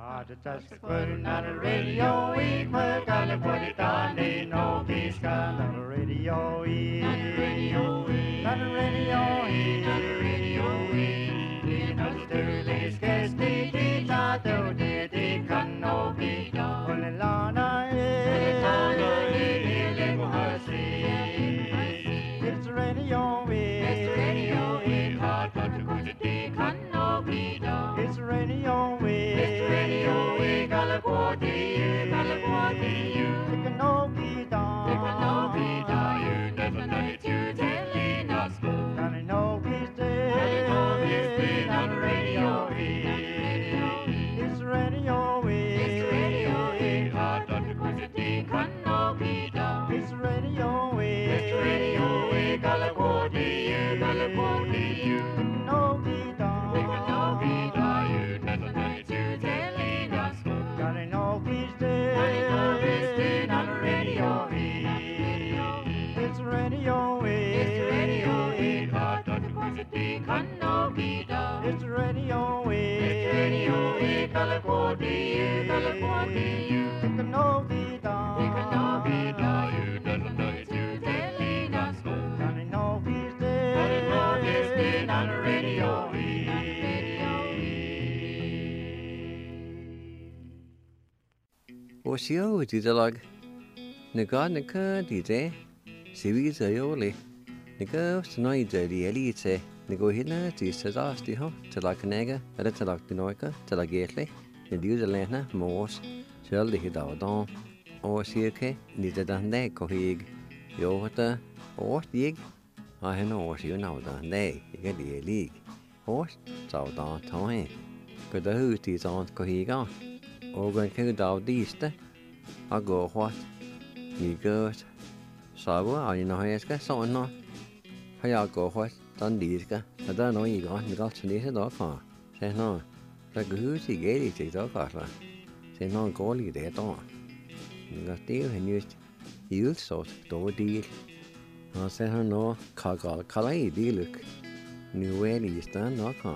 Just putting on the radio, we gotta put it on, ain't no peace on the radio, on the radio, on the radio, on the radio, in Australia's case, they thought they can no be done. Only Lana, it's radio, it's radio, hard but to put it, they can no be done. It's radio, it's radio, California, you can no be done. You can no be done, you never know it, you telling us. Can I know he's dead? Can I know he's dead on the radio? It's radio, it's radio, hard not to put it, they can no be done. It's radio, California, you can no be done. You can no be done, you never know it, you telling us. Can I know he's dead? Can I know he's dead on the radio? It's radio, hard not to put it, they can no be done. It's radio, California, you can no be done. You can no be done, you never know it, you telling us. Can I know he's dead? Can I know he's dead on the radio? Osio didalag naga naka dide sivi zayoli naga snoi di elite nago hina di sadasti ho talakanaga ada talak dinoika talagetli ndio zelena mos sel de hidawdon osio ke nidadande kohig yota osig aheno osio nawdande iga di elig os zawdan toin godahu di zon kohiga Ogan ke dawdiste ago what ni gos sawa ani no heska sonna haya go what dan diska ada no i go ni gal chni se do ka se no la gu si ge ri ti do ka la se no go li de do ni ga ti he ni yul sort do di no se no ka ga ka lai di luk ni we li sta no ka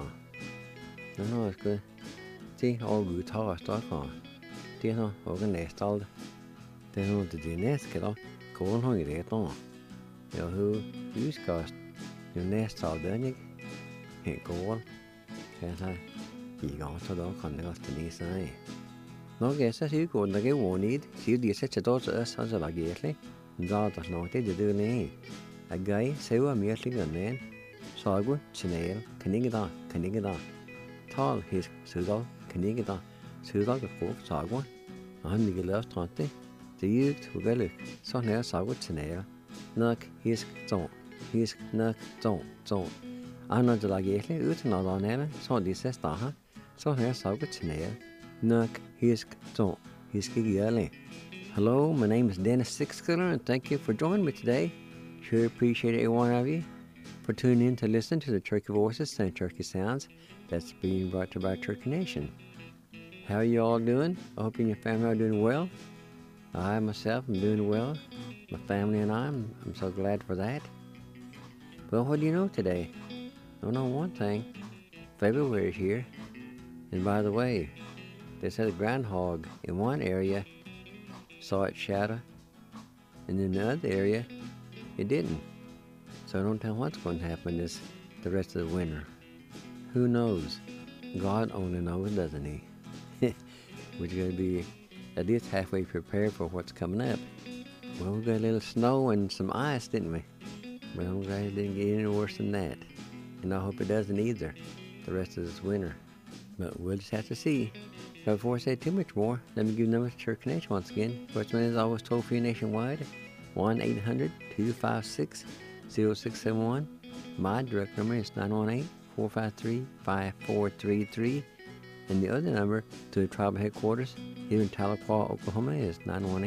no es Ti all good hours to ka. Ti no ogan nestal. Te no de nes ke da. Kon hon ire to. Ja hu uskast. Nu nestal denig. He kon. Ke ta. I ga to da kan det alt ni sai. No ge sa si ko da ge wonid. Si di se to sa sa la ge etli. Da da no te de ne. A gai se wa mi etli ganen. Sagu chinel kanigda. Tal his sudal Kanigda, Sudak of Folk Sagwa, and Miguel Tronte, the youth who gelic, so near Sagut Chinea, Nuck, his Nuck, zone. Anna de la Gately, Utanal on Ella, so this says Taha, so near Sagut Chinea, Nuck, his Gigiali. Hello, my name is Dennis Sixkiller, and thank you for joining me today. Sure appreciate every one of you for tuning in to listen to the Turkey Voices and Turkey Sounds that's being brought to you by Turkey Nation. How are you all doing? I hope you and your family are doing well. I myself am doing well. My family and I'm so glad for that. Well, what do you know today? I know one thing. February is here. And by the way, they said a groundhog in one area saw its shadow, and in the other area, it didn't. So I don't tell what's going to happen the rest of the winter. Who knows? God only knows, doesn't he? We're going to be at least halfway prepared for what's coming up. Well, we got a little snow and some ice, didn't we? But I'm glad it didn't get any worse than that. And I hope it doesn't either the rest of this winter. But we'll just have to see. So before I say too much more, let me give the number to Turkey Nation once again. First one is always toll-free nationwide, 1-800-256-0671. My direct number is 918-453-5433. And the other number to the tribal headquarters here in Tahlequah, Oklahoma is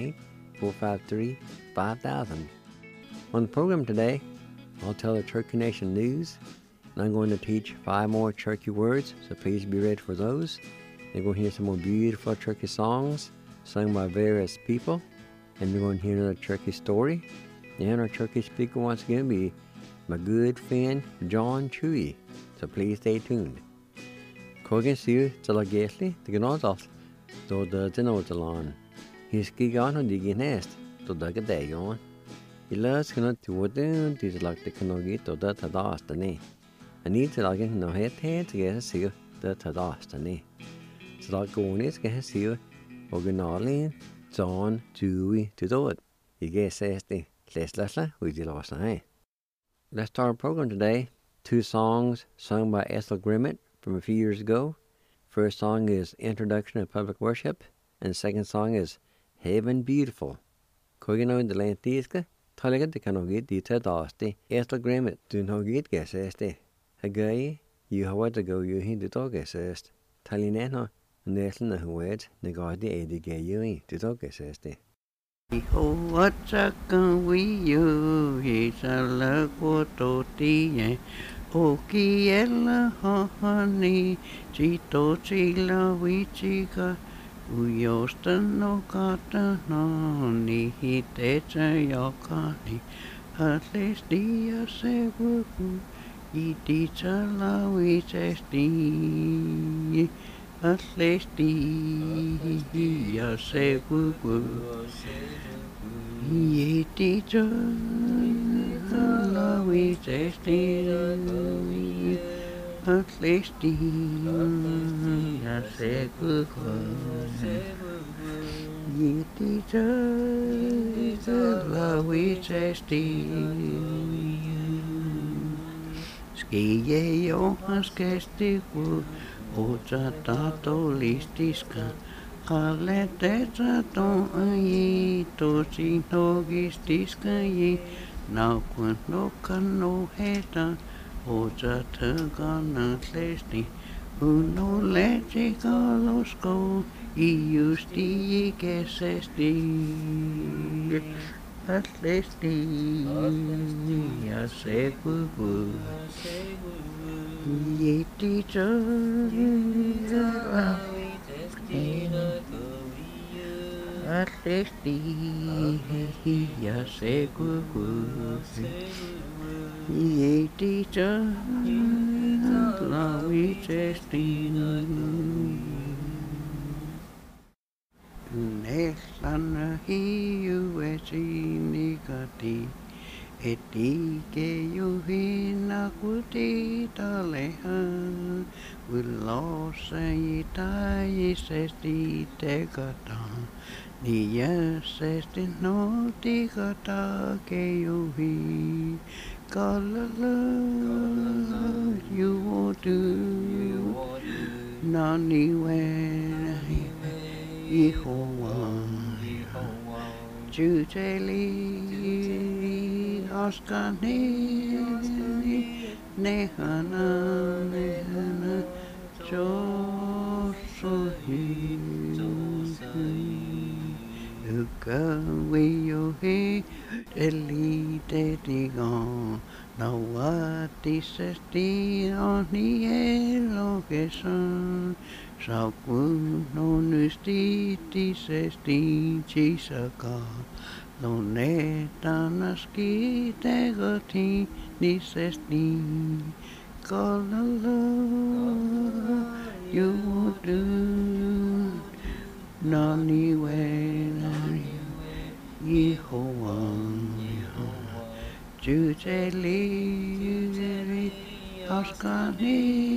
918-453-5000. On the program today, I'll tell the Turkey Nation news, and I'm going to teach 5 more Turkey words, so please be ready for those. You're going to hear some more beautiful Turkey songs sung by various people, and you're going to hear another Turkey story. And our Turkey speaker once again will be my good friend John Chewy, so please stay tuned. Kogan siu talagetli, the gnodos Do the Tenotalon. His gigan on the nest, to the Gadayon. He loves cannot to what down, tis like the Kanogi to the Tadastani. I need to like no head to get a seal the Tadastani. So like going is get a seal, Oganali, John, Dewey to do it. You get says the less we did last night. Let's start our program today. 2 songs sung by Ethel Grimmett from a few years ago. First song is Introduction of Public Worship, and the second song is Heaven Beautiful. Kogino in the Lantiska, Taliga de Kanogit Dita Dasti, Ethel Grimmett, do no get guessesti. A guy, you have to go, you hint the dog assist. Talinano, and Ethel Nahued, Negadi Edi Gay you to dog assesti. What's a gun we you? He's a look to tea. Okiella honey, Chito Chila Wichika, Uyostano Katanoni, he takes a yokani, at least dia se wuku, he teach a la wichesti, at least dia se wuku, he teach a la wichesti, at least dia se wuku. Ye teacher, la wichesti. Ski ye johans kestiku, ocha tato listiska. Kalle tetra to ye, to si nogistiska ye. Now kun no kan no heta, ocha tegana tlesti. Uno leche kalosko, iusti kesesti. Atlesti, asekuku. Ye teacher, atlesti, asekuku. Ye teacher, la wichesti. Nellana hiu esinikati, etike juhina kuti taleha, villossa itaisesti tekata, niäsesti notikata kejuhi, kalala juotu, naniwena. Jehovah, Juteli, Oskani, Nehana, Josuhi, Ukawiyohi, Eli Dedigon, Nawati Sesti, Oni Elokesan. Saukun non ustiti sesti chisaka, non etanaski tegoti nisesti, kalala you do nani wena Yehovah, Juteli Oskani.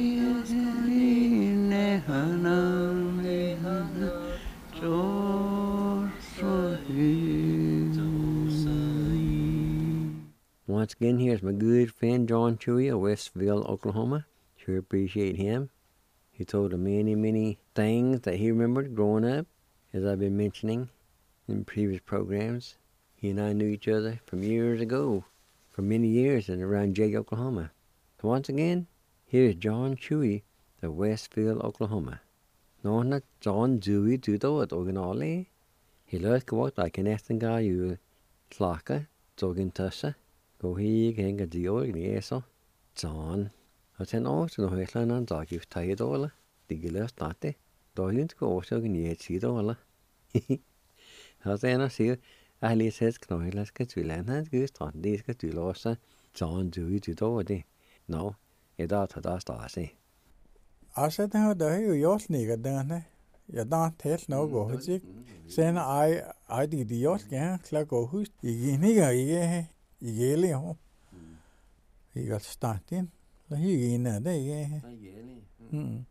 Once again, here's my good friend John Chewy of Westville, Oklahoma. Sure appreciate him. He told me many things that he remembered growing up, as I've been mentioning in previous programs. He and I knew each other from years ago, for many years in around Jay, Oklahoma. So once again, here's John Chewy of Westville, Oklahoma. Nona John Dewey to do it originally. He learned to walk like an Estinga you Slaka, Jogging Tussa. Go he can get the organizer. John. I said, oh, so no Heslan and Dog you've tired all. The Gillas Tate. Dogging go so can yet see the all. As then I see, Ali says, Knoilas get to land and goose on these get to loss. John Dewey to do it. No, it ought to dust. I say. I said, how the hell you sneak it down there? ja da tæt nok gå hit. Sen ej det idiot ja klar gå hus. Ikke le ho. Ikke starten. Så hier inde der ikke. Men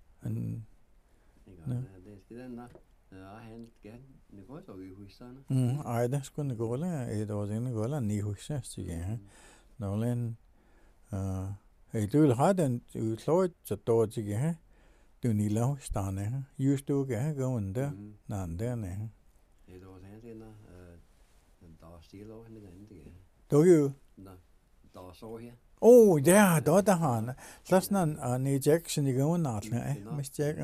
det skal den der. Ja, han gerne. Det går så i husene. Ej det skulle gå le. Det var den gå le ni hus så ja. Nålen du vil have den udslået så dårligt ikke. Du ni lav stande. Just du kan gå under. Nan der ne. Det var den der. Der er stille over hende den der. Du jo. Der så her. Ja, der han. Så sådan en Jackson i går nat, nej. Miss Jack,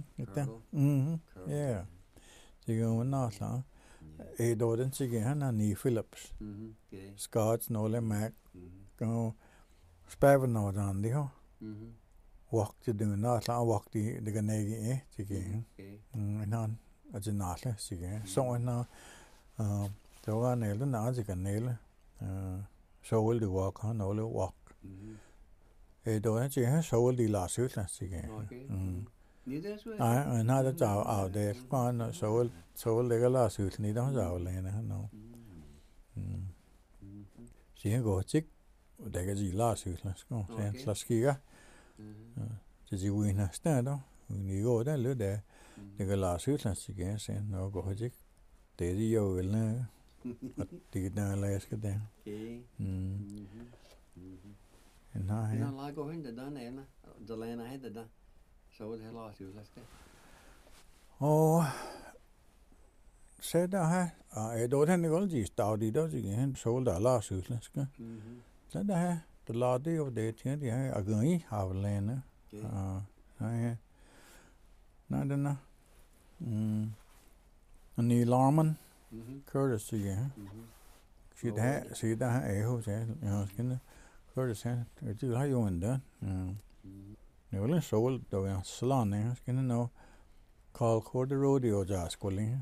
ja. Det går nat, då den sig han er ni Phillips. Scott Nolan Mac. Go spaven no dan det her. Walk det du nat, walk det kan ikke det igen. Men han altså nat, sig. Så han der var en ældre nat, det kan næle. Så vil du walk han ole walk. Då er det så vil de lade sig ud, sige. Nej, han har det af det. Bare så vil det lade sig ud, ni der så alene han nu. Siger går til, og der kan de lade sig ud, så han slags kigger. Det er jo en af steder, ni går der lidt der. Det kan lade sig ud, sige, så når går til. Det er de jo vel. Det er der lade sig der. Nej, lad gå hen til den ene. Der lander hen til den. Så vil det heller også udlæske. Så der her. Det han ikke altid stadig der, så han så der lader sig udlæske. Så der her. Der lader det jo det til, de her agri har lande. Nej, den er. Og Neil Arman. Curtis, siger han. Se der her er jo, jeg skal Curtis her, det har jo en der. Det var lidt sol, der var slan, jeg skal nå Carl Corder Rodeo Jazzskoling.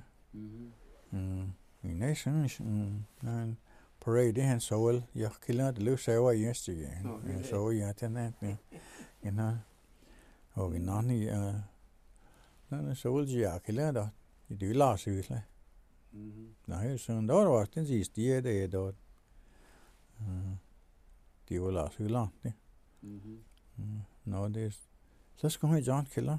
I næsten, parade, han sol, jeg killer det løs over i næste. Jeg så jeg til nat, og vi nani, den sol, jeg killer der, i det lader sig ud. Nej, så der var også den sidste, det er der. Det var Lars Hyland, det. Nå, det så skal hun i John Killer.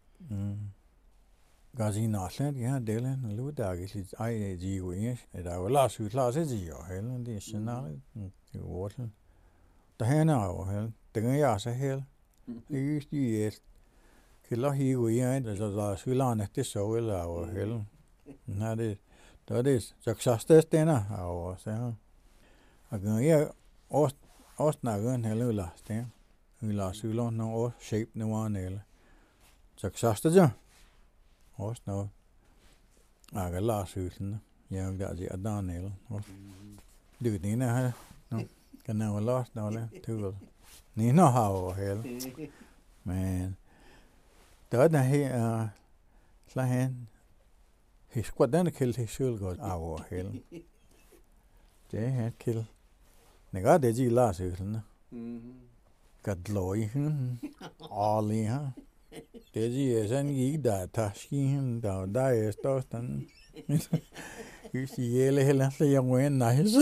Gazi Natland, ja, delen, og lu der ikke lidt, de jo ikke. Der var Lars Hyland, så de jo heller, det er sådan, det var ordentligt. Der henne er jo heller, det kan jeg så heller. Det er de Killer hiver i, så Lars Hyland, det så eller jo heller. Nej, det er det, så størst den er jo så. Og jeg også snakker en hel del af vi lader sylån nogle shape nogle næle. Så det jo. Også noget. Jeg lader sylån. Jeg gør det der næle. Det er det her. Kan jeg lade noget til. Nina har jo hele. Men der er der her slag hen. Hvad den kill til selv godt af hele. Det er helt kill. Nega det de lader sig sådan. Gadløj. Alle her. Det de er sådan ikke der tasken der er størsten. Hvis de hele heller så jeg må en nice.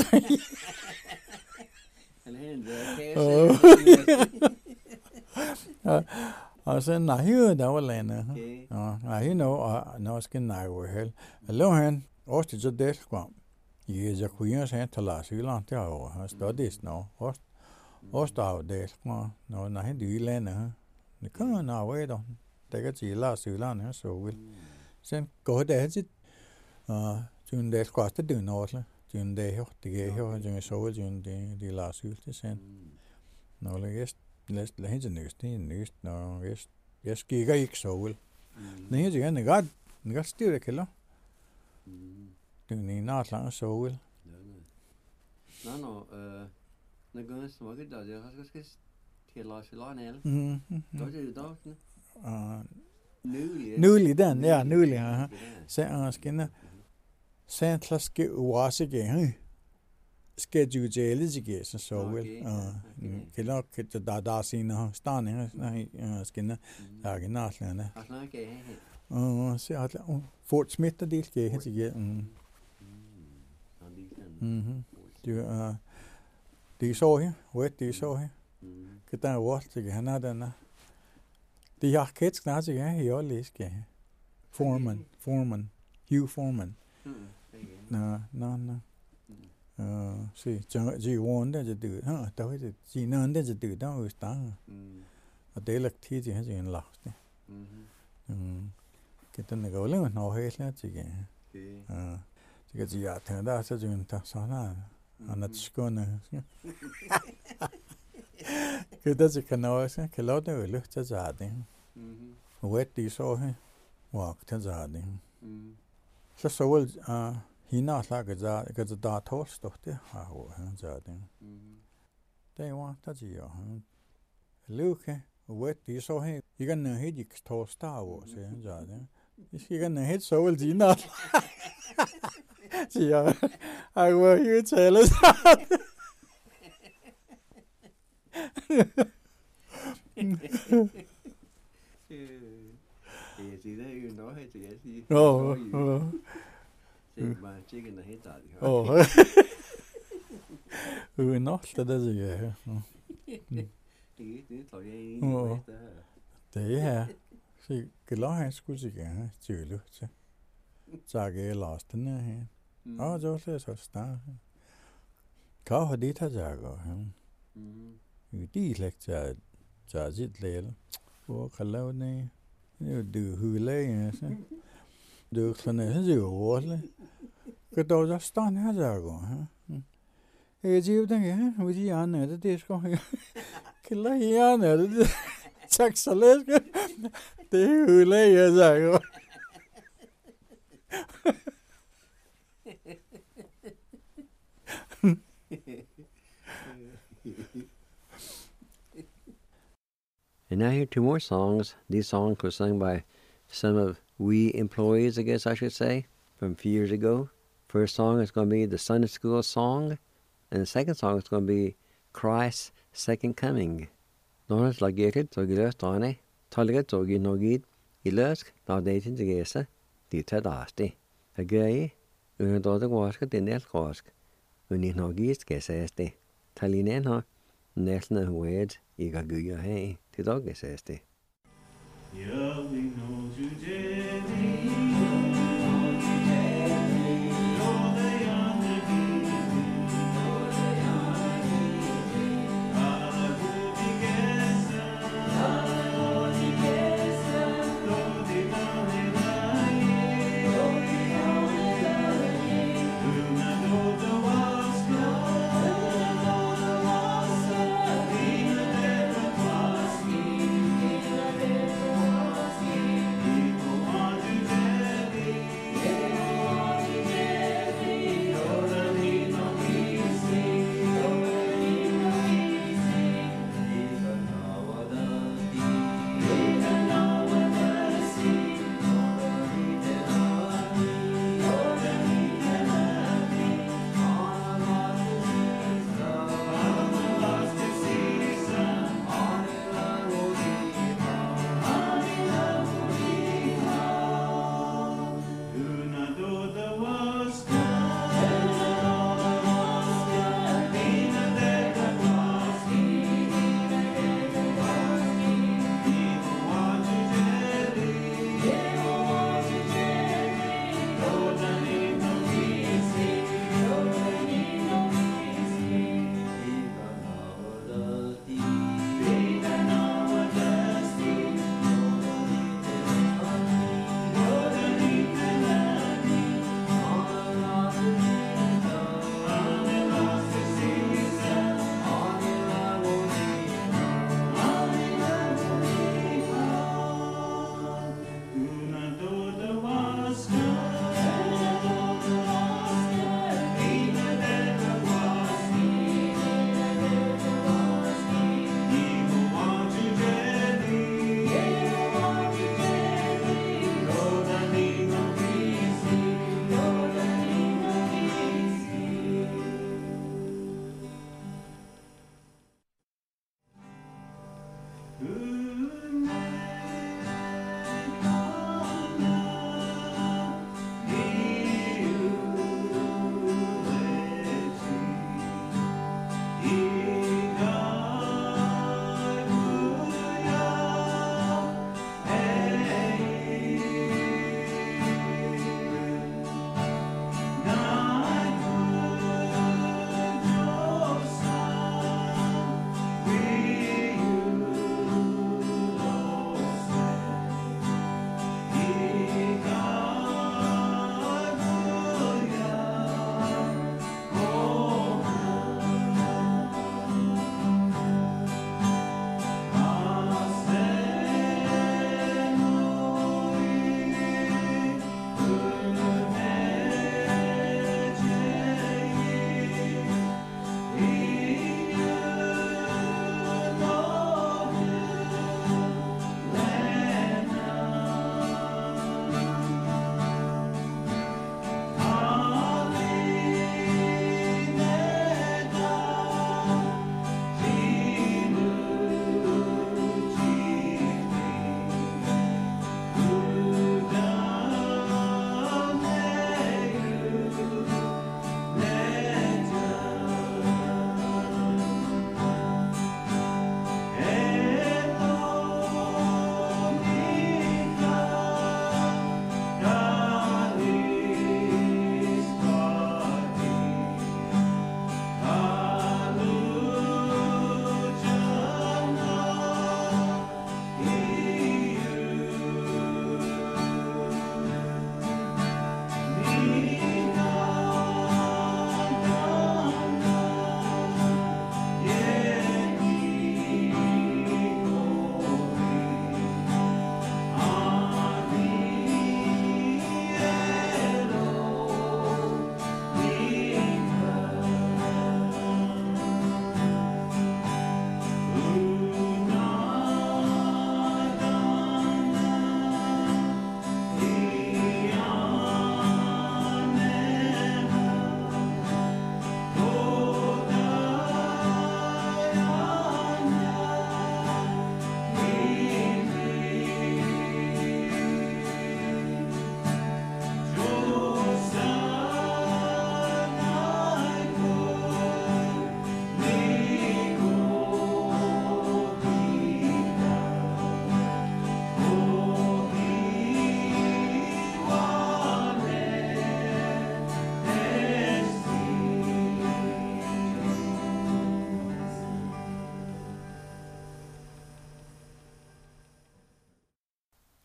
Og så nej der var lande. Nej nå skal nej jo hel. Hallo han. Også så det kom. Jeg kunne se til Lars Hyland der over. Han stod nå. Også der det kom. Nå nej det lande. Det kan nå ved da. Det kan til Lars Hyland så vil. Sen går det til Jun det koster det noget. Jun det her det her Jun så vil Jun det Lars Hyland sen. Nå læst helt næst nå jeg skikker ikke så vel. Nej jeg godt styr kælder. Det er en lang så vel. Nå når går så meget der jeg skal til Lars Hyland eller. Det er det Nulig den ja nulig så skinner så skal uase igen. Skal du jæle sig så vel. Kælder der sine stande nej skinner der er genarslerne. Se at Fort Smith der del ke het ge. De så her, wet de så her. Kita wort ge hanada. De har kets knase ge her læs ge. Foreman, Hugh Foreman. No. Se, ji won der je du. Ha, der er ji nan der je du der er sta. Og det er lagt tid til en lagt. Kita ne go le no he la ji ge. Ji ge ji ya tan da sa jun ta sa na. Anat skona. Kita ji kana sa kelo der lucht ta za de. Wet de så her. Walk ta za de. Så vil hina slaget za da tolstotte ha ho han za de. Det var ta ji ja. Luke wet de så her. I kan ne hit ik tosta wo se han za de. I kan ne hit så vil de na. Ja. I will you tell us. Thì đấy nói hay thì gì? Thì mà chỉ cái này hết rồi. Nó là cái gì vậy? Thì thôi vậy. Thế hả? Thì cái lo hay sku gì cả, chửi luôn chứ. Chả cái last nữa hả? Rồi sẽ sao? Có hồi đi thay ra rồi. Đi lại chả dịch lên. Ô khá lâu này. Được hư lấy được là này rất nhiều rồi. Cái đầu ra stan hết ra rồi. Cái gì vậy hả? Cái gì ăn này thế có cái lấy ăn này chắc sẽ lấy cái thế hư lấy ra rồi. And now here are two more songs. These songs were sung by some of we employees, I guess I should say, from a few years ago. First song is going to be the Sunday School song, and the second song is going to be Christ's Second Coming. Norris lageted to giløst dane, talget to ginogid, iløsk, da daten til gese, dit til dasti. A gøy, unndåde gårske til nelgårsk, unninogist geseste. Talinen har neltene hoved i gaguja hei til dag geseste.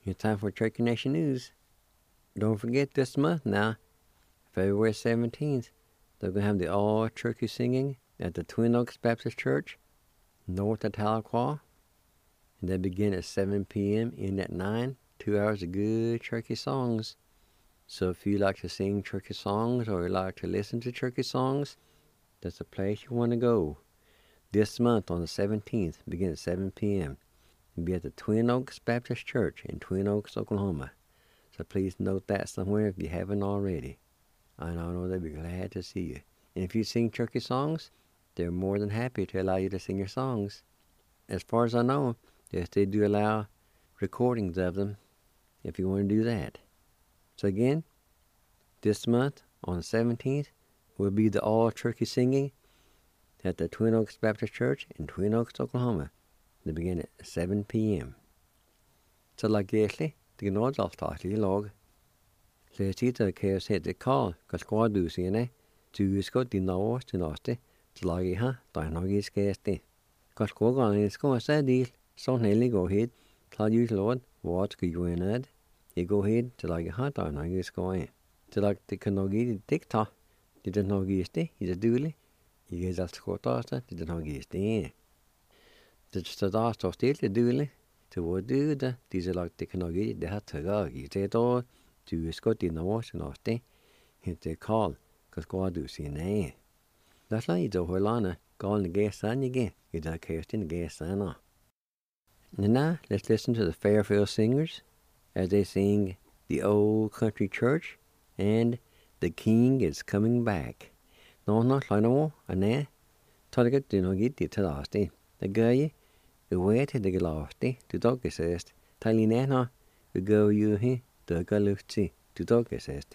It's time for Turkey Nation News. Don't forget this month now, February 17th, they're going to have the all-turkey singing at the Twin Oaks Baptist Church, north of Tahlequah. And they begin at 7 p.m., end at 9, 2 hours of good turkey songs. So if you like to sing turkey songs or you like to listen to turkey songs, that's a place you want to go. This month on the 17th, begin at 7 p.m., and be at the Twin Oaks Baptist Church in Twin Oaks, Oklahoma. So please note that somewhere if you haven't already. I know they'll be glad to see you. And if you sing turkey songs, they're more than happy to allow you to sing your songs. As far as I know, yes, they do allow recordings of them if you want to do that. So again, this month on the 17th will be the all-turkey singing at the Twin Oaks Baptist Church in Twin Oaks, Oklahoma. They begin at 7 p.m. Så la gæsli, det nå dalstart I lag. Så jeg sier til hva jeg sier til Karl, hva skal du si henne? Du skal din navn til næste, så lag jeg her, da jeg nok skal gjeste. Hva skal jeg skal se del, sånn hellig gå hit, ta ut låd, hva skal jeg gjøre? Jeg går hit, så lag jeg her, da jeg nok skal gjøre. Så lag det kan nok gjøre dikta, det er nok gjeste, det er dårlig. Jeg er alt skåtast, det er nok gjeste. Det står står stilt, det er dårlig. Så hvor du det, disse lag det kan nok gjøre, det har tøgget i det da. Du skal din navn til næste, heter Karl, hva skal du si nei? Det er sånn I det høylande, galne gæsene ikke, I det kjøsten gæsene. And now, let's listen to the Fairfield Singers as they sing The Old Country Church and The King is Coming Back. Nå, slår nå, Anna, tar det ikke noe gitt til det. Det gør jeg, vet til det glastig, du dogger sest. Ta lige nå, vi går jo her, det gør luft til, du dogger sest.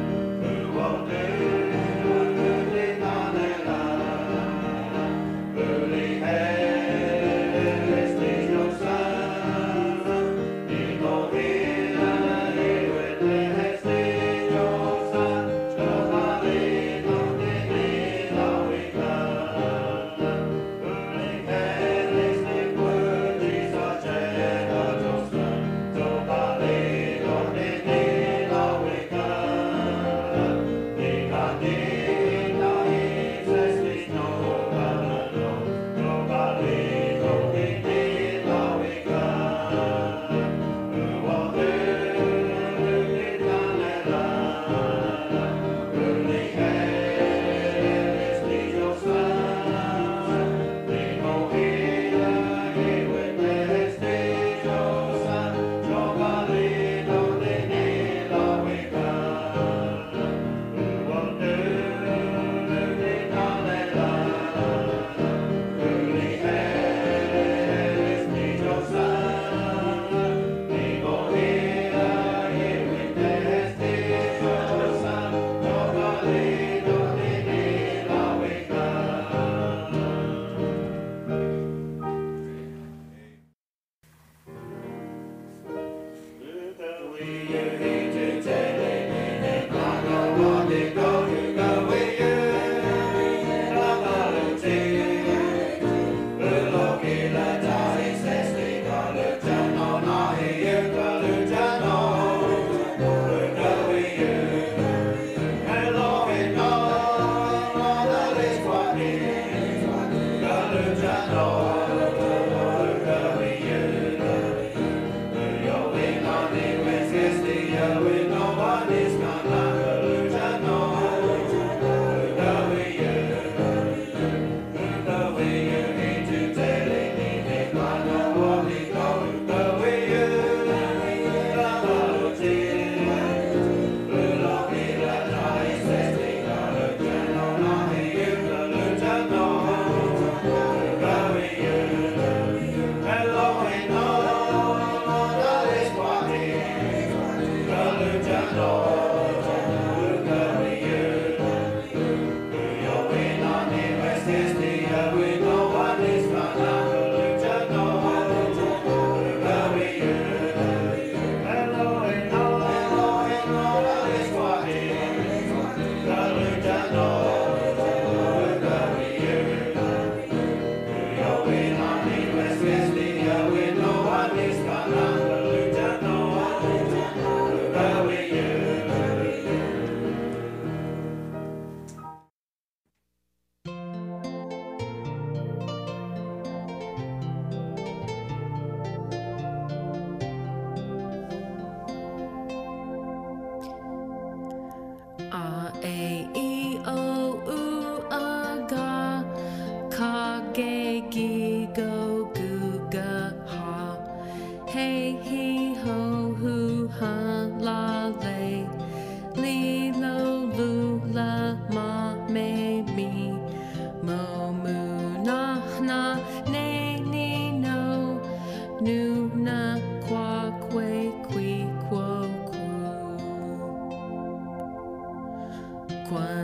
Who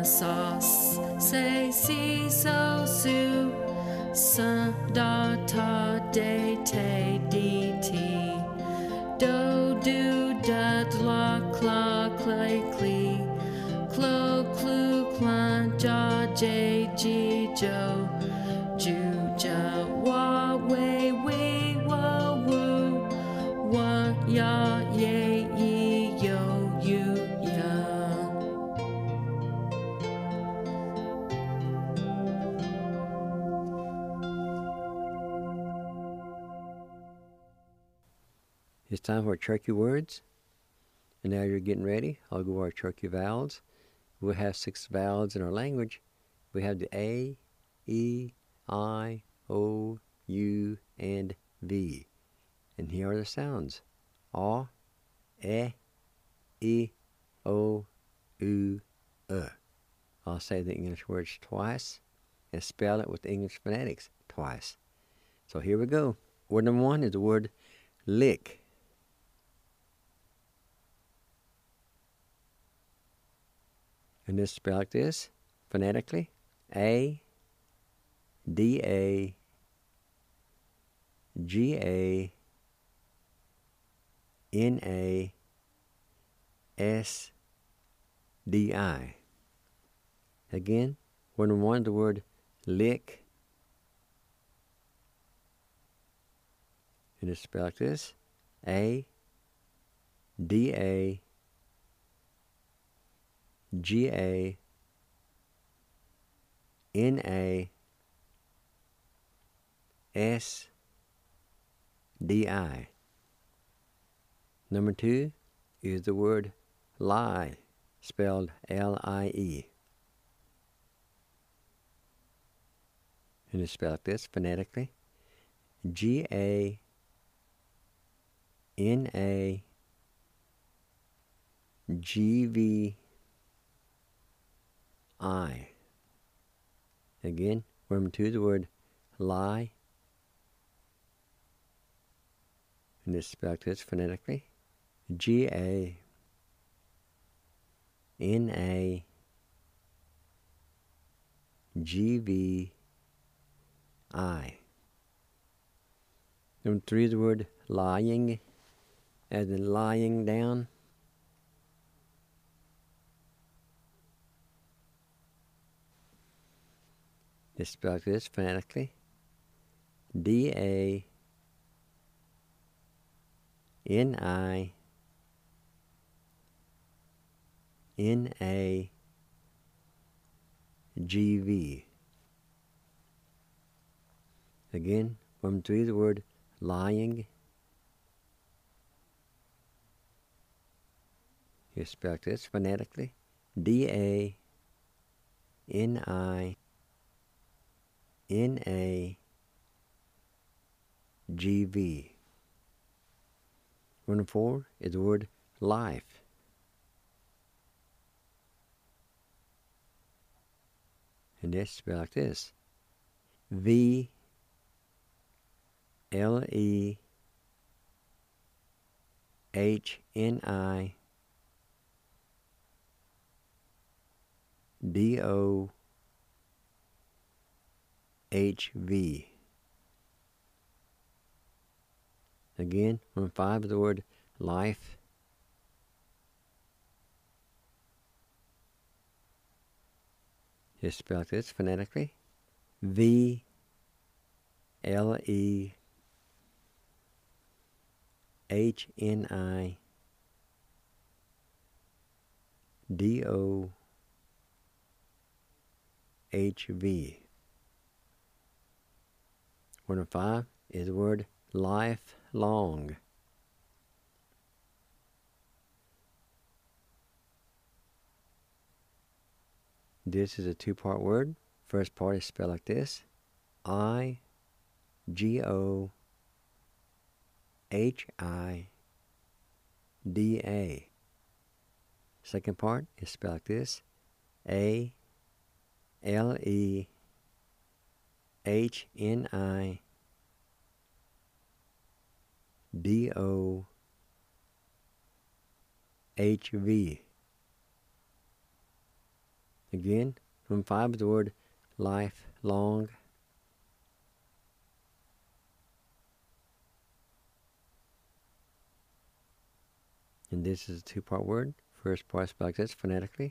sauce, say si so su, sa da ta de te di ti, do do dat la cla clay clee, clo clu clan ja j g jo, ju ja wa wei wei wa woo, wa ya ye yi yo you ya. It's time for Cherokee words. And now you're getting ready. I'll go over our Cherokee vowels. We'll have 6 vowels in our language. We have the A, E, I, O, U, and V. And here are the sounds. A, E, O, U, I'll say the English words twice and spell it with the English phonetics twice. So here we go. Word number 1 is the word lick. And this is spelled like this, phonetically, A, D, A, G, A, N, A, S, D, I. Again, word number 1, the word lick. And it's spelled like this, A, D, A, G, A, N, A, S, D, I. Number 2 is the word lie, spelled L-I-E. And it's spelled like this, phonetically, G-A, N-A, G-V, I. Again, number 2 is the word lie. And it's spelled like this phonetically. G-A, N-A, G-V, I. Number 3 is the word lying, as in lying down. It's spelled like this phonetically. D-A, N-I, N-A, G-V. Again, from 3, the word lying. It's spelled like this phonetically. D-A, N-I, N-A, G-V. Number 4 is the word life. And it's spelled like this. V, L-E, H-N-I, D-O, H-V. Again, number 5 is the word life. It's spelled like this phonetically. V, L-E, H-N-I, D-O, H-V. Word number 5 is the word lifelong. This is a 2-part word. First part is spelled like this. I-G-O-H-I-D-A. Second part is spelled like this. A-L-E-H-N-I-D-O-H-V. Again, number 5 is the word lifelong. And this is a 2-part word. First part spelled like this phonetically.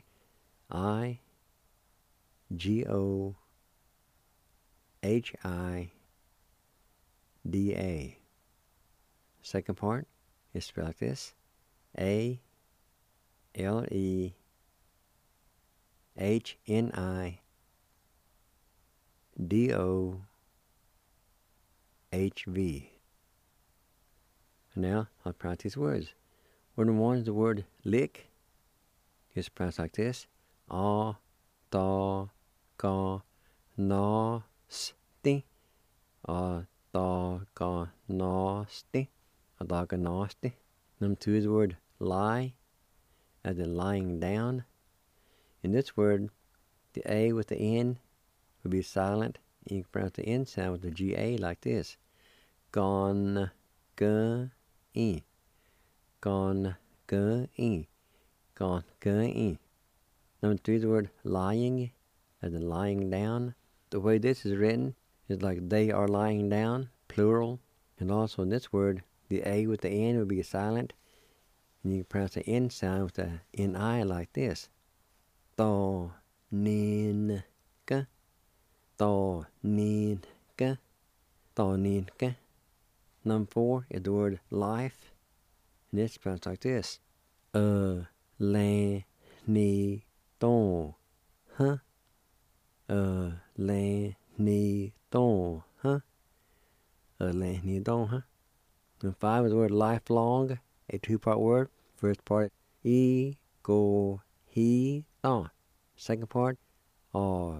I-G-O-H-I-D-A. Second part is spelled like this. A-L-E-H-N-I-D-O-H-V. Now I'll pronounce these words. Word number 1 is the word lick. It's pronounced like this. A, da, ga, na, sti. A, da, ga, na, sti. A, da, ga, na, sti. Number 2 is the word lie, as in lying down. In this word, the A with the N would be silent. You can pronounce the N sound with the G-A like this. Gone, g-e. Gone, g-e. Gone, g-e. Number 3 is the word lying, as in lying down. The way this is written is like they are lying down, plural. And also in this word, the A with the N would be silent. And you can pronounce the N sound with the N-I like this. To, nin, ka. To, nin, ka. To, nin, ka. Number 4 is the word life. And it's pronounced like this. La, ni, don, huh? La, ni, don, huh? La, ni, don, huh? Number 5 is the word lifelong, a 2-part word. First part, e, go, he, don. Second part, la,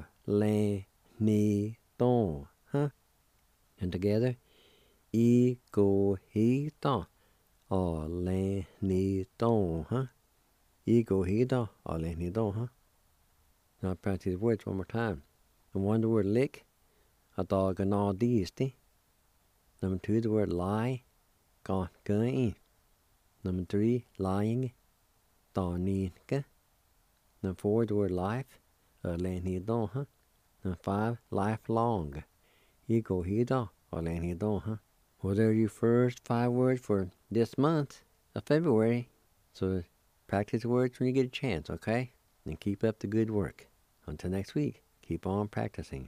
ni, don, huh? And together, e, go, he, don. La, ni, don, huh? E, go, he, don. La, ni, don, huh? Now I'll pronounce these words one more time. Number 1, the word lick. A dog and all these. Number 2, the word lie. Gone, going. Number 3, lying. Da, ni, ka. Number 4, the word life. La, ni, don, huh? Number 5, lifelong. E, go, he, don. La, ni, don, huh? Well, there are your first 5 words for this month of February. So practice the words when you get a chance, okay? And keep up the good work. Until next week, keep on practicing.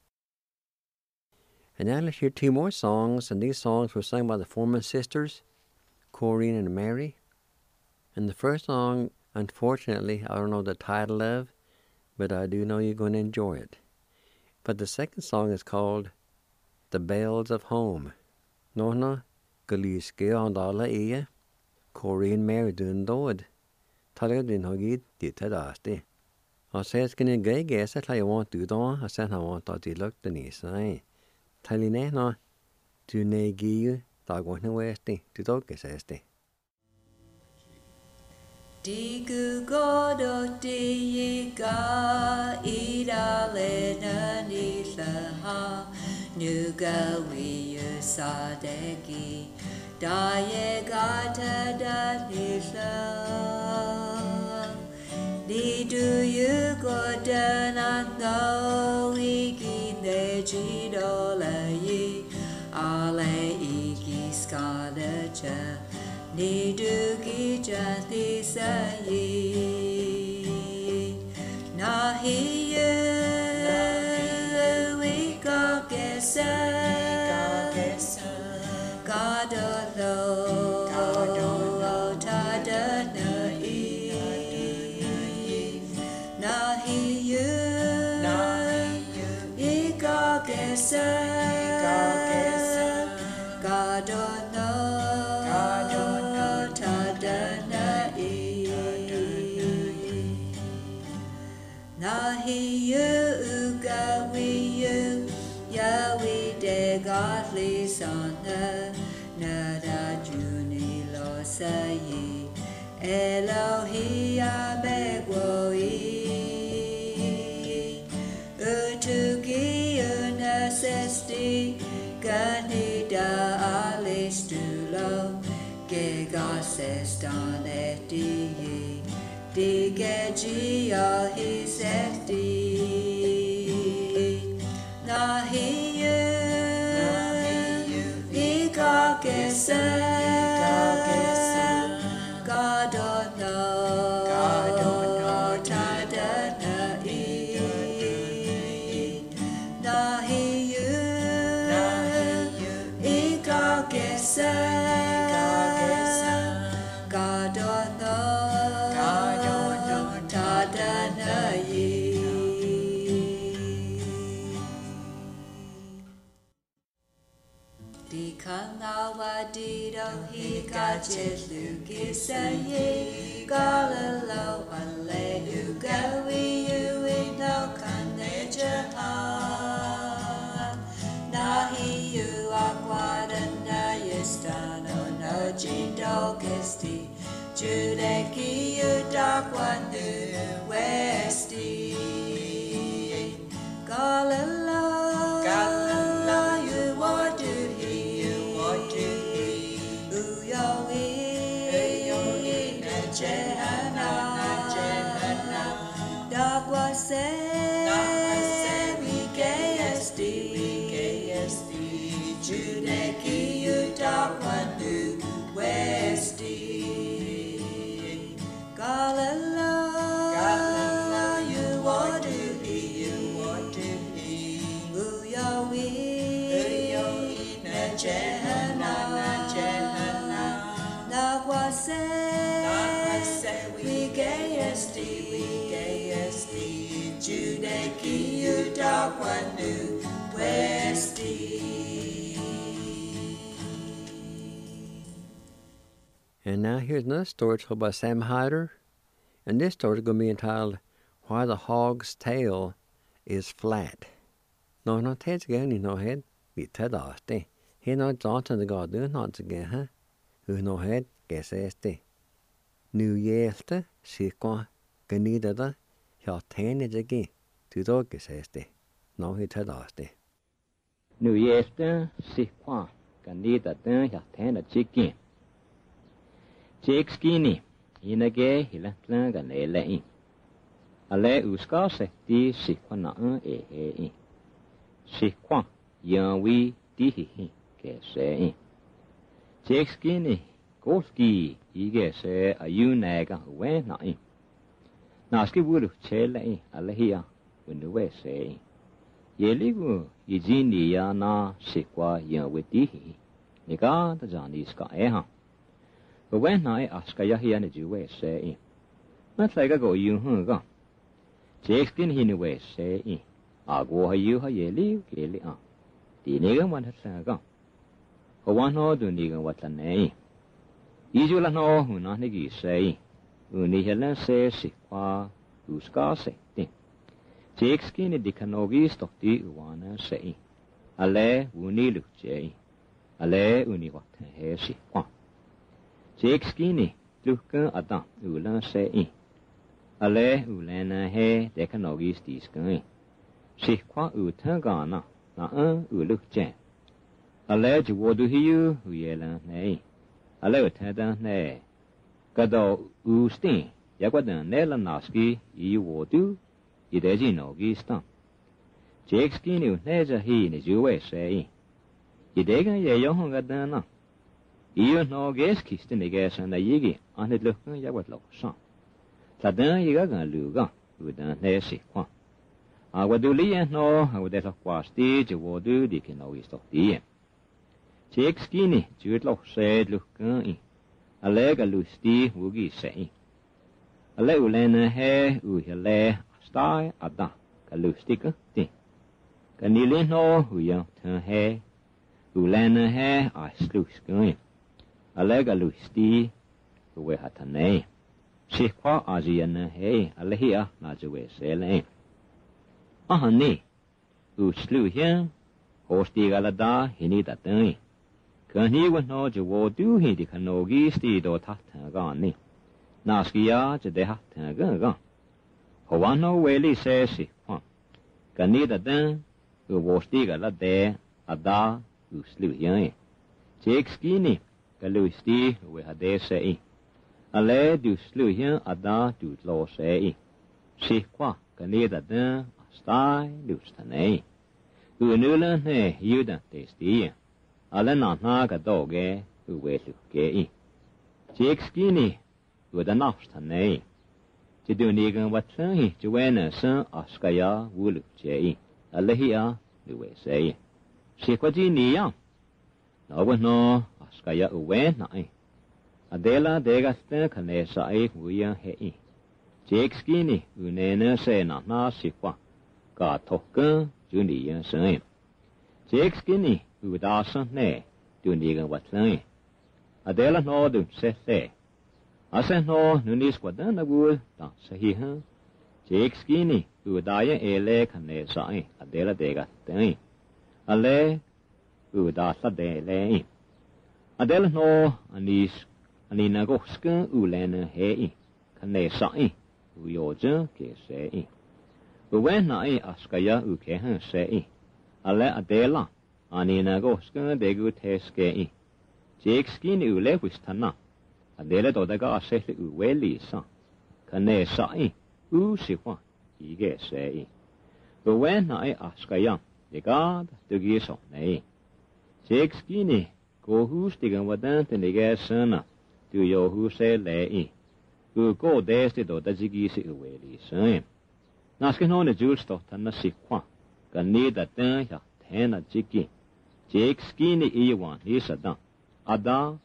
And now let's hear 2 more songs, and these songs were sung by the Foreman sisters, Corinne and Mary. And the first song, unfortunately, I don't know the title of, but I do know you're going to enjoy it. But the second song is called The Bells of Home. Nona, Galiske andala ea, Corinne Mary dun doed. Talega din hogid, ditadasti. I says, can you guess it like you want to do? I said, I want to look the niece. Taline, no, to negi, dagwan westi, to dog is esti. Digu godo diga ida lena nilaha nuga wiyu sadegi daye gata da nila. Di do you go down and go wiki de jidola ye ale iki skalacha. Ni do ki jati sayi na hiye we go gesa gadolo tada na na hiye we go gesa gadolo Godly son, nada juni lo sayi, Elohi abegwoi, utuki unasesti, ganida alistulo, gegasestan eti, Digeji ahi sefti Nahiyu Ika kesa Gadono Tadana Nahiyu Ika kesa Gadono Di kanawa dido hika chetlu kisaye galalo ale ugawi no kanejaha nahi u aquadana yestano no jindo kesti Judeki udakwanu westi Galala you want to Uyogi Jehana Dagwase VKSD Judeki udakwanu westi Galala, you want to be, Uyowi, Najehana, Nagwase, VKSD, Judeki, Udakwanu, Westi. And now here's another story told by Sam Hyder. And this story is going to be entitled, Why the Hog's Tail is Flat. No, not heads again, no head. Be ted off, eh? He not Johnson the God doing not again, huh? Who no head, guess este. New Yearste, Sikwa, Ganida, he'll tan it again. To dog guess este. No, he ted off, eh? New Yearste, Sikwa, Ganida, he'll tan it again. Jake Skinny, Inage, Hilatlang and Elaine. Ale Uscase, di Sikwana e. Sikwan, young we dihi, guess Jake Skinny, Golski, he guess a unaga when not in. Naski would have chele, Alehia, when the West say. Yeligu, Eugenie Yana, Sikwa, young with dihi. Niga, the Johnny Sky, But when I ask a yahi and a Jew say, not like I go you hung. Jake Skin in way say, I go you ha ye live, Gilly on. The nigger one has a gun. For one or do nigger what a name. Usually know who not niggy say, Uni Helen says, Sikwa, who scarce say. Jake Skin in the canogi stock the one say, Ale, Uni look jay. Ale, Uni what hair Sikwa. Jake Skinny, Lucan Adam, Ulan say, Ale, Ulana hair, they can not use these going. She quite utangana, look jan. Ale, you would do you, who yelling, nay. Ale, Tada, nay. Gado, sting, Yaguadan, Nella Naski, you would do, it is in no gistan. Jake Skinny, never he in his USA. You dig a young gadana. You know, guess kissed in the gas and the yiggy, and it looked like what look some. Tadan Yagan Luga, who done there sick one. I would do Lee and no, I would have quite stage, you would do, they can always talk the Jake Skinny, Jude Lock said, look in. A leg a loose tea, woogie say. A leg lena hair, who he lay, sty, a da, a loose sticker, thing. Can you know who young turn hair? Who lena hair, I sluice going. A leg a loose tea, who we had a name. She quite as in hey, a lehia, not the way sailing. Ah, honey, who slew him, horse the galada, he need a thing. Can he would know the war do he the canogi steed or tat gone. Naskia, the hat gone. For one no way says she, can need a thing, who was the galada, a da, who slew him. Jake Skinny, Galusti, we had they say. Ale du slu hiên ada du lo sẽ si qua cái này đã đỡ stai du stanei nữ lên này yêu đã tasty ale na cái đồ cái về lu cái chiếc skinny đã nấu stanei chỉ đưa đi gần vật hi chỉ quen ở sân askaya vu lu chế ale hi a du về sẽ si qua chi ni à nó vẫn nó askaya uwe nai Adela degaste kane sai vuya hei. Jekskini unene se na sikwa. Ka tokka juni yan sen. Jekskini udasa ne juni gan watlan. Adela no dum se se. Ase no nunis kwadan agu ta sahi ha. Jekskini udaya ele kane sai adela degaste. Ale udasa de le. Adela no anis Ani nagoska ulena hei, kane sai, uyoja ke sei. Uwen nai askaya ukehan sei. Ale adela, ani nagoska degu teskei. Jekski ni ule wistana. Adela dodaga asehli uwe lisa. Kane sai, siwa, ige sei. Uwen nai askaya, degad dugiso nei. Jekski ni gohus digan wadan tenige sana. Du yo hu se le u go des de do da jigi si we li sen na ske no ne jul sto tan na si kwa ka ni da tan ya the na jigi jek ski ni i wan ni sa da ada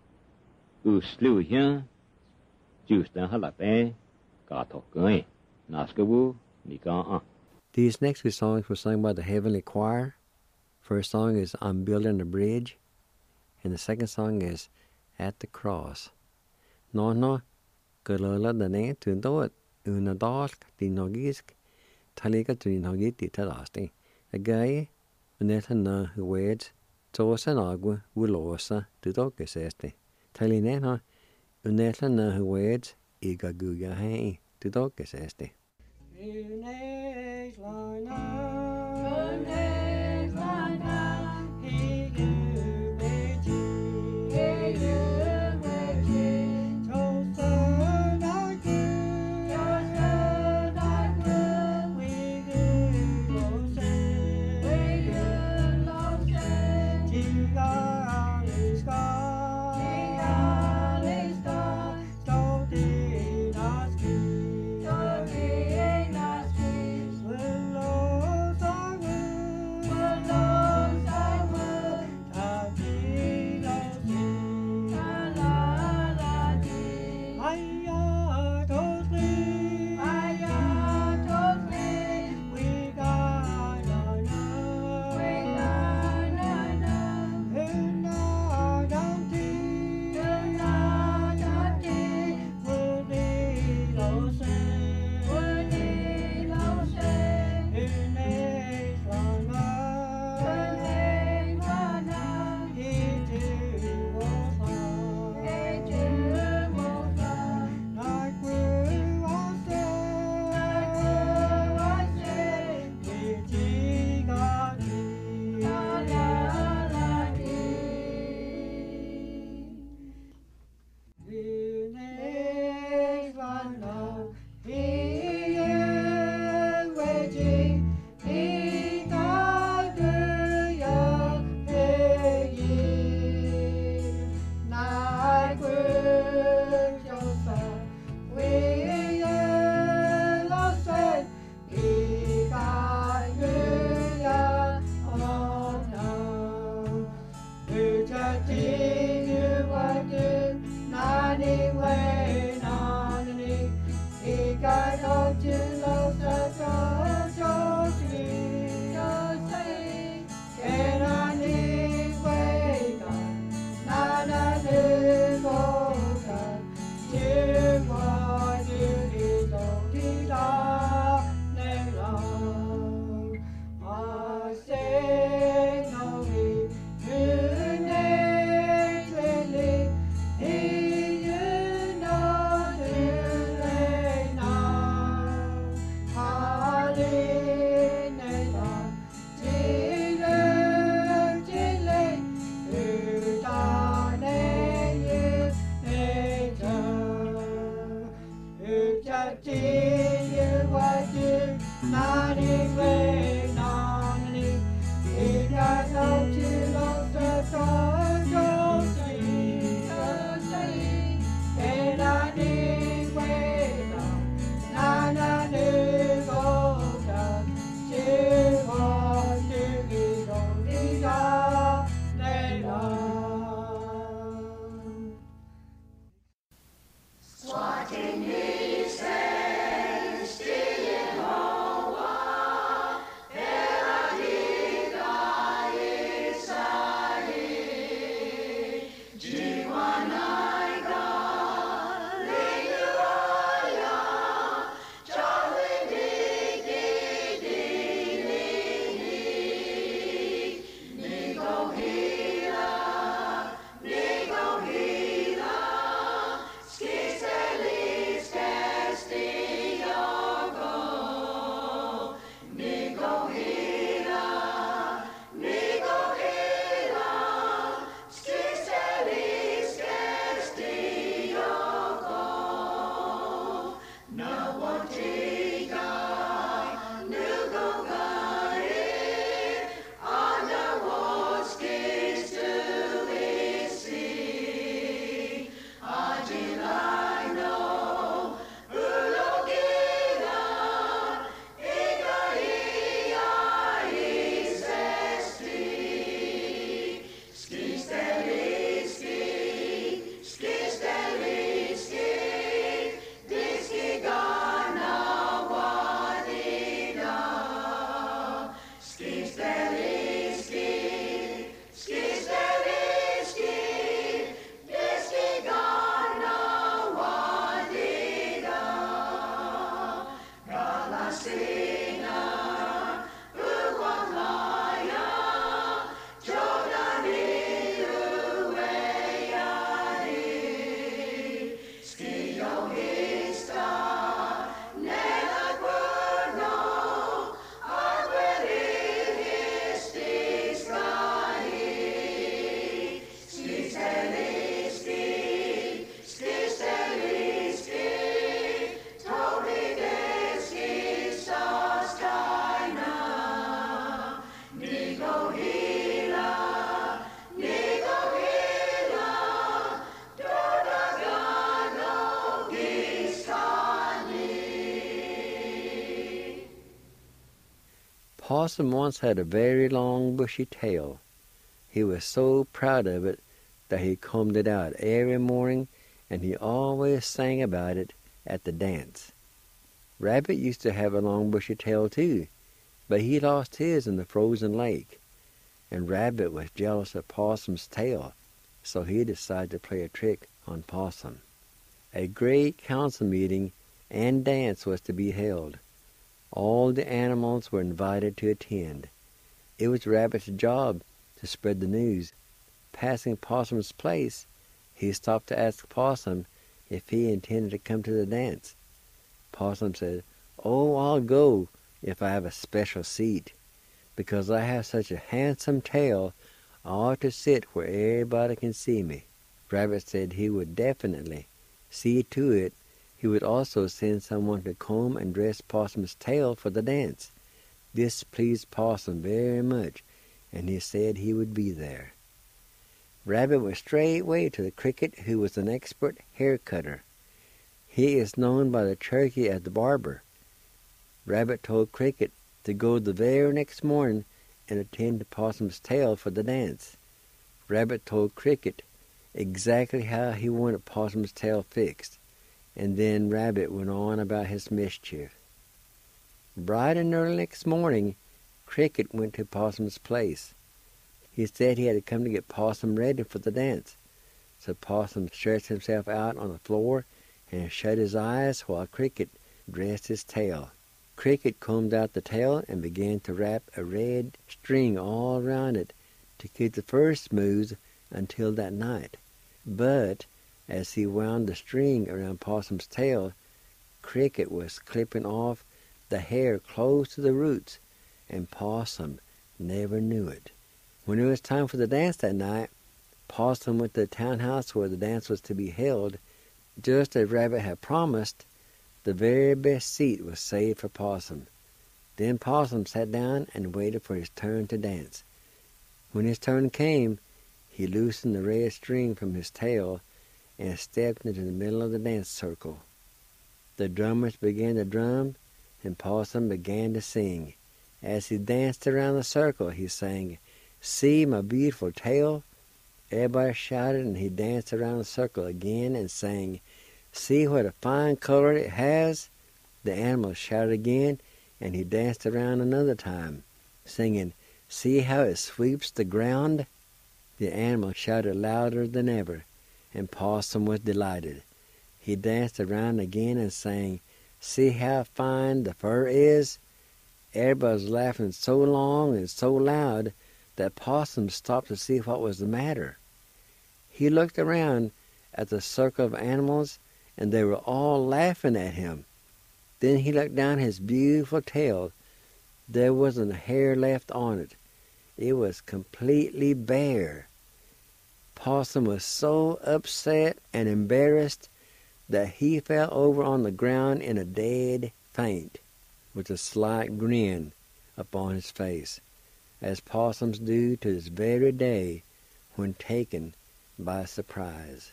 u slu hya ju sta ha la pe ka to goi na ske wu ni ka a. These next two songs were sung by the Heavenly Choir. First song is I'm Building a Bridge, and the second song is At the Cross. No, Galala the name to do it, una dark, the nogisk, Talika to nogit the talasti. A guy, Vanetta na who waits, Tosa and agua, Willosa, the dog is este. Talinena, Unetta na who waits, Iga guga hay, the dog is este. Stop Possum once had a very long bushy tail. He was so proud of it that he combed it out every morning, and he always sang about it at the dance. Rabbit used to have a long bushy tail too, but he lost his in the frozen lake, and Rabbit was jealous of Possum's tail, so he decided to play a trick on Possum. A great council meeting and dance was to be held. All the animals were invited to attend. It was Rabbit's job to spread the news. Passing Possum's place, he stopped to ask Possum if he intended to come to the dance. Possum said, "Oh, I'll go if I have a special seat. Because I have such a handsome tail, I ought to sit where everybody can see me." Rabbit said he would definitely see to it. He would also send someone to comb and dress Possum's tail for the dance. This pleased Possum very much, and he said he would be there. Rabbit went straightway to the Cricket, who was an expert hair cutter. He is known by the turkey as the barber. Rabbit told Cricket to go the very next morning and attend to Possum's tail for the dance. Rabbit told Cricket exactly how he wanted Possum's tail fixed, and then Rabbit went on about his mischief. Bright and early next morning, Cricket went to Possum's place. He said he had to come to get Possum ready for the dance. So Possum stretched himself out on the floor and shut his eyes while Cricket dressed his tail. Cricket combed out the tail and began to wrap a red string all around it to keep the fur smooth until that night. But as he wound the string around Possum's tail, Cricket was clipping off the hair close to the roots, and Possum never knew it. When it was time for the dance that night, Possum went to the townhouse where the dance was to be held. Just as Rabbit had promised, the very best seat was saved for Possum. Then Possum sat down and waited for his turn to dance. When his turn came, he loosened the red string from his tail and stepped into the middle of the dance circle. The drummers began to drum, and Possum began to sing. As he danced around the circle, he sang, "See my beautiful tail." Everybody shouted, and he danced around the circle again and sang, "See what a fine color it has." The animals shouted again, and he danced around another time, singing, "See how it sweeps the ground." The animals shouted louder than ever, and Possum was delighted. He danced around again and sang, "See how fine the fur is." Everybody was laughing so long and so loud that Possum stopped to see what was the matter. He looked around at the circle of animals, and they were all laughing at him. Then he looked down his beautiful tail. There wasn't a hair left on it. It was completely bare. Possum was so upset and embarrassed that he fell over on the ground in a dead faint, with a slight grin upon his face, as possums do to this very day when taken by surprise.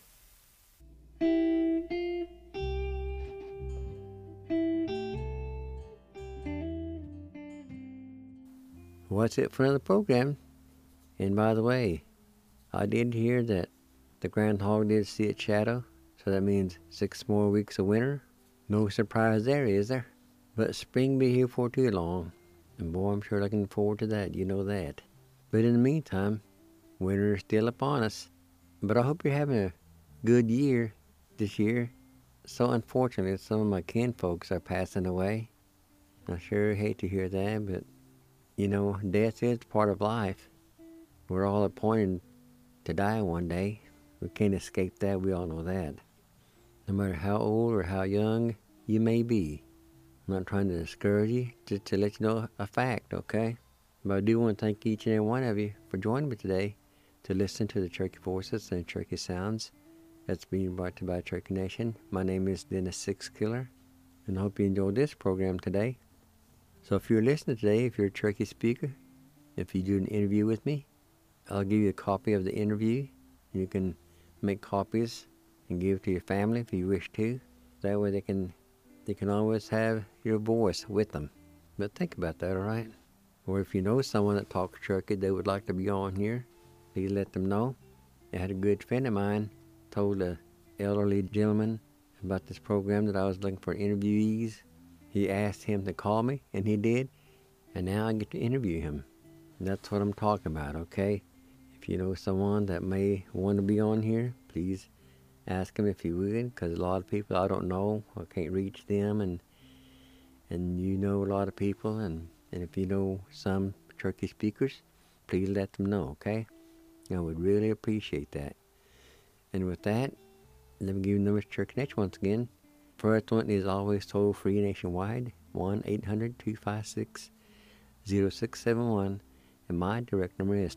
Well, that's it for another program. And by the way, I did hear that the groundhog did see its shadow, so that means 6 more weeks of winter. No surprise there, is there? But spring be here for too long, and boy, I'm sure looking forward to that, you know that. But in the meantime, winter is still upon us. But I hope you're having a good year this year. So unfortunately, some of my kinfolks are passing away. I sure hate to hear that, but you know, death is part of life. We're all appointed to die one day. We can't escape that, we all know that. No matter how old or how young you may be. I'm not trying to discourage you, just to let you know a fact, okay? But I do want to thank each and every one of you for joining me today to listen to the Cherokee Voices and Cherokee Sounds that's being brought to you by Cherokee Nation. My name is Dennis Six Killer, and I hope you enjoyed this program today. So if you're listening today, if you're a Cherokee speaker, if you do an interview with me, I'll give you a copy of the interview. You can make copies and give it to your family if you wish to. That way they can always have your voice with them. But think about that, all right? Or if you know someone that talks Cherokee that would like to be on here, please let them know. I had a good friend of mine told an elderly gentleman about this program that I was looking for interviewees. He asked him to call me, and he did, and now I get to interview him. And that's what I'm talking about, okay? If you know someone that may want to be on here, please ask him if you would, because a lot of people I don't know, I can't reach them, and you know a lot of people, and if you know some Cherokee speakers, please let them know, okay? I would really appreciate that. And with that, let me give you the number to Cherokee Nation once again. First one is always toll-free nationwide, 1-800-256-0671, and my direct number is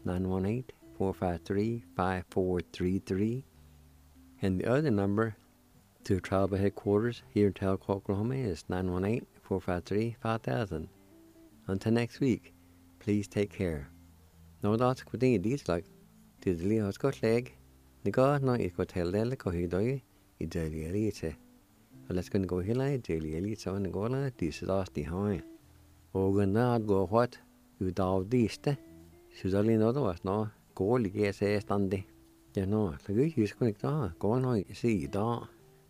918-453-5433. And the other number to tribal headquarters here in Tahlequah, Oklahoma is 918-453-5000. Until next week, please take care. No lots of things these like to the Leo's got leg. The God no it got tell them go he do it daily elite. Let's go here like daily elite on the go like this is last the high. Ogan not go what you do this. She's only another was no go like say standing. You know, the good use going to go on see da.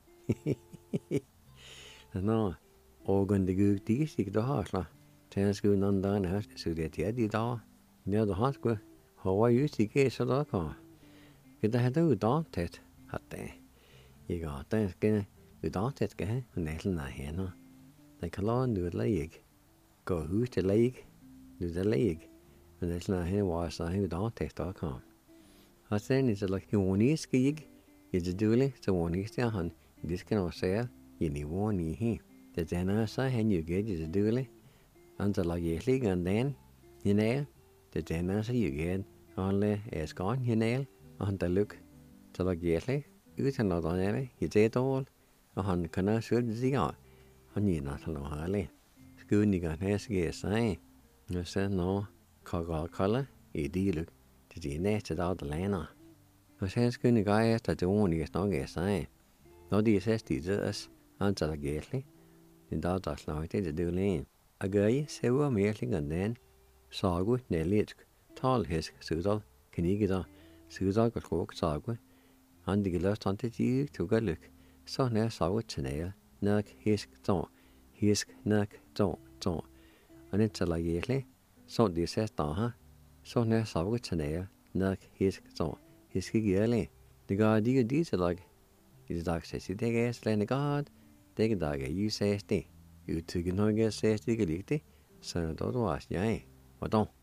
No, organ the good this is the heart la. Tennis good none done has so that the da. Near the heart go. How are you see get so da ka. Get the head of da tet hat there. You got that get the da tet get nail na here no. They can learn do the leg. Go who's the leg? Do the leg. And that's not here was I who da tet da ka. I said it's like you want to ski, it's a dually, so one is the hun. This can also say, you need one here. The then I say, and you get is a dually. Until like you sleep and then, you know, the then I say you get only as gone, you know, on the look. So like you sleep, you can not on any, you say it all. A hun can I should see on you not alone, Harley. skuniga næsge sig. Nu så nå kagal kalde I diluk. Det næste dag der lander. Og så skuniga efter det ordentlige snakke sig. Når de ses deres antal gætlig. Den dag der slag det det lægen. Og gør I sever merling end den. Sagu nelitsk. Talhisk sudal. Knigida. Sudal og krok sagu. Han de løst han til de tugaluk. Så nær sagu til Nok hisk to. Hisk nok to. Og den taler gætlig. Så de ses der. Så nær sagu til Nok hisk to. Hisk gætlig. Det gør de til lag. I det dag ses I det er slænde godt. Det dag er I ses det. Udtrykken højge ses det ikke ligge. Så er det også jeg. Hvordan?